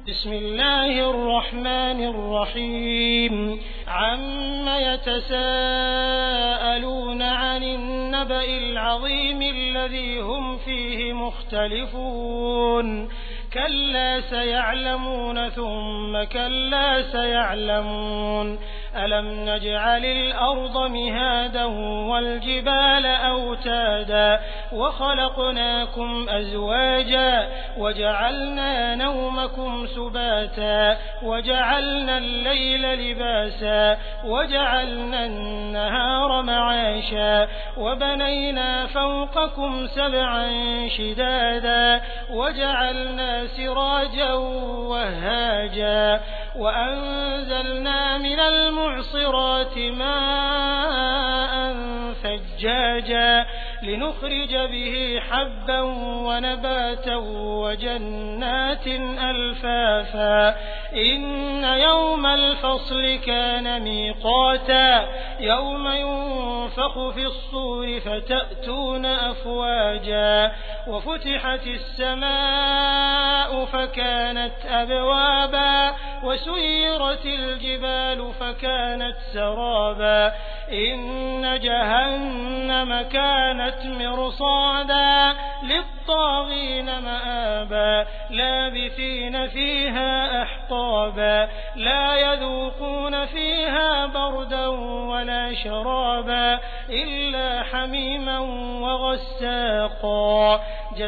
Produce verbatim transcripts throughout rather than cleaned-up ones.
بسم الله الرحمن الرحيم عم يتساءلون عن النبأ العظيم الذي هم فيه مختلفون كلا سيعلمون ثم كلا سيعلمون ألم نجعل الأرض مهادا والجبال أوتادا وخلقناكم أزواجا وجعلنا نومكم سباتا وجعلنا الليل لباسا وجعلنا النهار معاشا وبنينا فوقكم سبعا شدادا وجعلنا سراجا وهاجا وأنزلنا من المعصرات ماء ثجاجا لنخرج به حبا ونباتا وجنات ألفافا إن يوم الفصل كان ميقاتا يوم ينفخ في الصور فتأتون أفواجا وفتحت السماء فكانت أبوابا وسيرت الجبال فكانت سرابا إن جهنم كانت مرصادا للطاغين مآبا لابثين فيها أحقابا لا يذوقون فيها بردا ولا شرابا إلا حميما وغساقا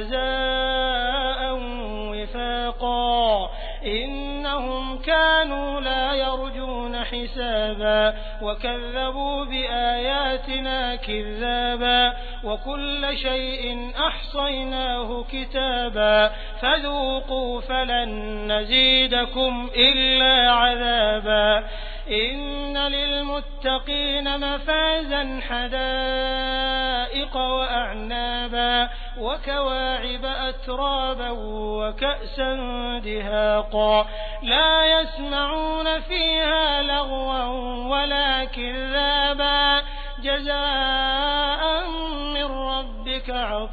جزاء وفاقا إنهم كانوا لا يرجون حسابا وكذبوا بآياتنا كذابا وكل شيء أحصيناه كتابا فذوقوا فلن نزيدكم إلا عذابا إن للمتقين مفازا حدائق وأعنابا وكواعب أترابا وكأسا دهاقا لا يسمعون فيها لغوا ولا كذابا جزاء من ربك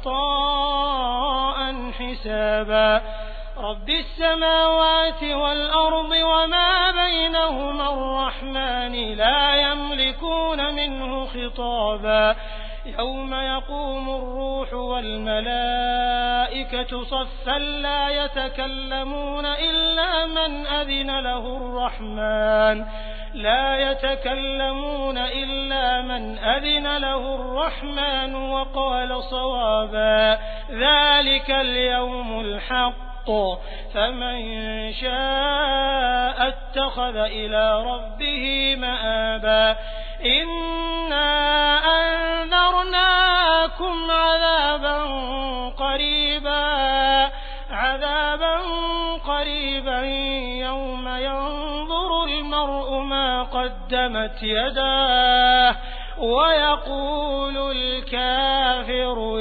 عطاء حسابا رب السماوات والأرض وما بينهما الرحمن لا يملكون منه خطابا يوم يقوم الروح والملائكة صفا لا يتكلمون إلا من أذن له الرحمن لا يتكلمون إلا من أذن له الرحمن وقال صوابا ذلك اليوم الحق فمن شاء اتخذ إلى ربه مآبا إنا أنذرناكم عذابا قريبا عذابا قريبا يوم ينظر المرء ما قدمت يداه ويقول الكافر